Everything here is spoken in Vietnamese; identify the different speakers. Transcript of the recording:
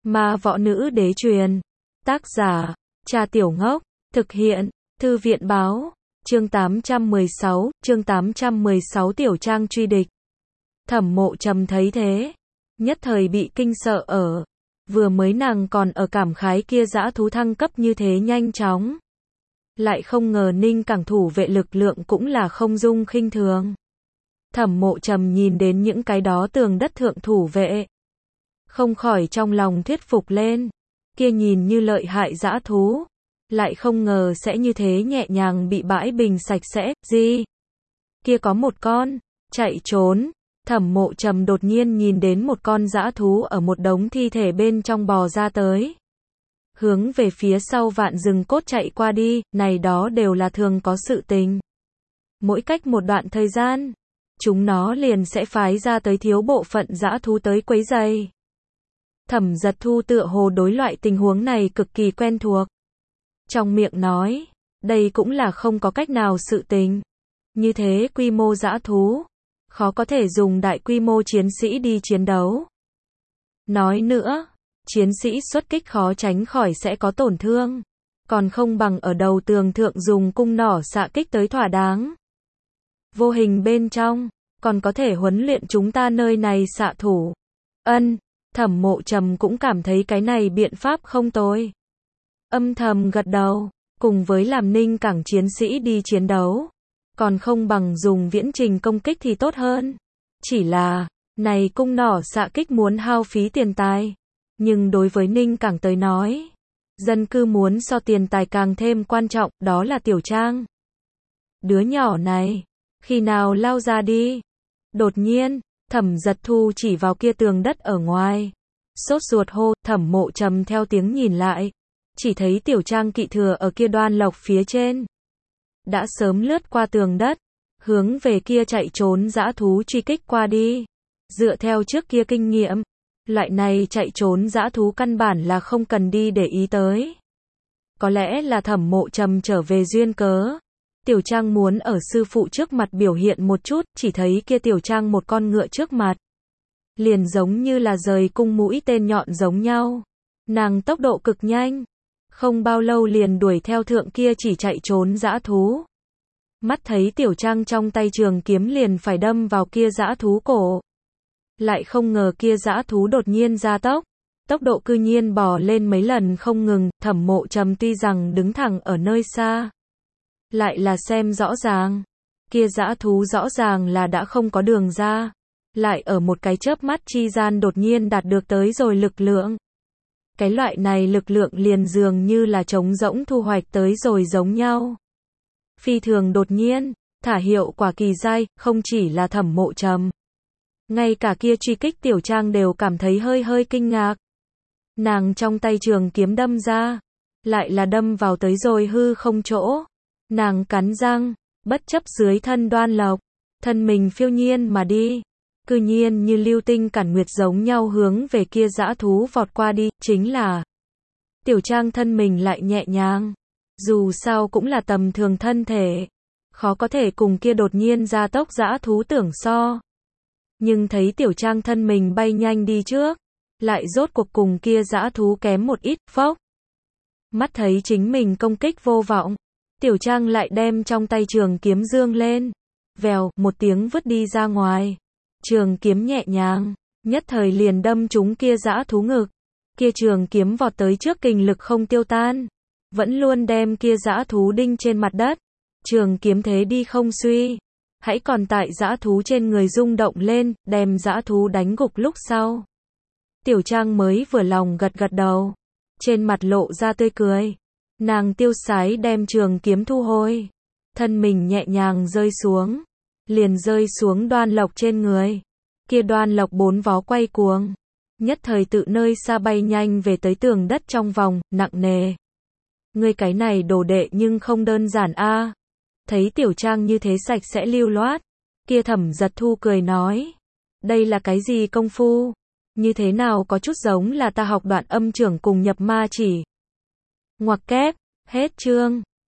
Speaker 1: Ma võ nữ đế truyền. Tác giả, Cha Tiểu Ngốc. Thực hiện, Thư viện báo. Chương 816 Tiểu Trang truy địch. Thẩm Mộ Trầm thấy thế, nhất thời bị kinh sợ ở. Vừa mới nàng còn ở cảm khái kia dã thú thăng cấp như thế nhanh chóng. Lại không ngờ Ninh Cảng thủ vệ lực lượng cũng là không dung khinh thường. Thẩm Mộ Trầm nhìn đến những cái đó tường đất thượng thủ vệ, không khỏi trong lòng thuyết phục lên. Kia nhìn như lợi hại dã thú, lại không ngờ sẽ như thế nhẹ nhàng bị bãi bình sạch sẽ. Gì? Kia có một con chạy trốn. Thẩm Mộ Trầm đột nhiên nhìn đến một con dã thú ở một đống thi thể bên trong bò ra tới, hướng về phía sau vạn rừng cốt chạy qua đi. Này đó đều là thường có sự tình. Mỗi cách một đoạn thời gian, chúng nó liền sẽ phái ra tới thiếu bộ phận dã thú tới quấy rầy. Thẩm Giật Thu tựa hồ đối loại tình huống này cực kỳ quen thuộc. Trong miệng nói, đây cũng là không có cách nào sự tình. Như thế quy mô dã thú, khó có thể dùng đại quy mô chiến sĩ đi chiến đấu. Nói nữa, chiến sĩ xuất kích khó tránh khỏi sẽ có tổn thương, còn không bằng ở đầu tường thượng dùng cung nỏ xạ kích tới thỏa đáng. Vô hình bên trong, còn có thể huấn luyện chúng ta nơi này xạ thủ. Thẩm Mộ Trầm cũng cảm thấy cái này biện pháp không tồi. Âm thầm gật đầu, cùng với làm Ninh Cảng chiến sĩ đi chiến đấu, còn không bằng dùng viễn trình công kích thì tốt hơn. Chỉ là, này cung nỏ xạ kích muốn hao phí tiền tài. Nhưng đối với Ninh Cảng tới nói, dân cư muốn so tiền tài càng thêm quan trọng, đó là Tiểu Trang. Đứa nhỏ này, khi nào lao ra đi? Đột nhiên, Thẩm Giật Thu chỉ vào kia tường đất ở ngoài, sốt ruột hô. Thẩm Mộ Trầm theo tiếng nhìn lại, chỉ thấy Tiểu Trang kỵ thừa ở kia đoan lộc phía trên, đã sớm lướt qua tường đất, hướng về kia chạy trốn dã thú truy kích qua đi. Dựa theo trước kia kinh nghiệm, loại này chạy trốn dã thú căn bản là không cần đi để ý tới. Có lẽ là Thẩm Mộ Trầm trở về duyên cớ, Tiểu Trang muốn ở sư phụ trước mặt biểu hiện một chút. Chỉ thấy kia Tiểu Trang một con ngựa trước mặt, liền giống như là rời cung mũi tên nhọn giống nhau. Nàng tốc độ cực nhanh, không bao lâu liền đuổi theo thượng kia chỉ chạy trốn dã thú. Mắt thấy Tiểu Trang trong tay trường kiếm liền phải đâm vào kia dã thú cổ, lại không ngờ kia dã thú đột nhiên gia tốc, tốc độ cư nhiên bò lên mấy lần không ngừng. Thẩm Mộ Trầm tuy rằng đứng thẳng ở nơi xa, lại là xem rõ ràng, kia dã thú rõ ràng là đã không có đường ra, lại ở một cái chớp mắt chi gian đột nhiên đạt được tới rồi lực lượng. Cái loại này lực lượng liền dường như là trống rỗng thu hoạch tới rồi giống nhau. Phi thường đột nhiên, thả hiệu quả kỳ dai. Không chỉ là Thẩm Mộ Trầm, ngay cả kia truy kích Tiểu Trang đều cảm thấy hơi kinh ngạc. Nàng trong tay trường kiếm đâm ra, lại là đâm vào tới rồi hư không chỗ. Nàng cắn răng, bất chấp dưới thân đoan lộc, thân mình phiêu nhiên mà đi, cư nhiên như lưu tinh cản nguyệt giống nhau hướng về kia dã thú vọt qua đi. Chính là Tiểu Trang thân mình lại nhẹ nhàng, dù sao cũng là tầm thường thân thể, khó có thể cùng kia đột nhiên gia tốc dã thú tưởng so. Nhưng thấy Tiểu Trang thân mình bay nhanh đi trước, lại rốt cuộc cùng kia dã thú kém một ít. Phốc. Mắt thấy chính mình công kích vô vọng, Tiểu Trang lại đem trong tay trường kiếm dương lên, vèo một tiếng vứt đi ra ngoài. Trường kiếm nhẹ nhàng, nhất thời liền đâm trúng kia dã thú ngực. Kia trường kiếm vọt tới trước kình lực không tiêu tan, vẫn luôn đem kia dã thú đinh trên mặt đất. Trường kiếm thế đi không suy, hãy còn tại dã thú trên người rung động lên, đem dã thú đánh gục lúc sau. Tiểu Trang mới vừa lòng gật đầu, trên mặt lộ ra tươi cười. Nàng tiêu sái đem trường kiếm thu hồi, thân mình nhẹ nhàng rơi xuống, liền rơi xuống đoan lộc trên người. Kia đoan lộc bốn vó quay cuồng, nhất thời tự nơi xa bay nhanh về tới tường đất trong vòng, nặng nề. Ngươi cái này đồ đệ nhưng không đơn giản a. Thấy Tiểu Trang như thế sạch sẽ lưu loát, kia Thẩm Giật Thu cười nói, đây là cái gì công phu, như thế nào có chút giống là ta học Đoạn Âm trưởng cùng nhập ma chỉ. Ngoặc kép, hết chương.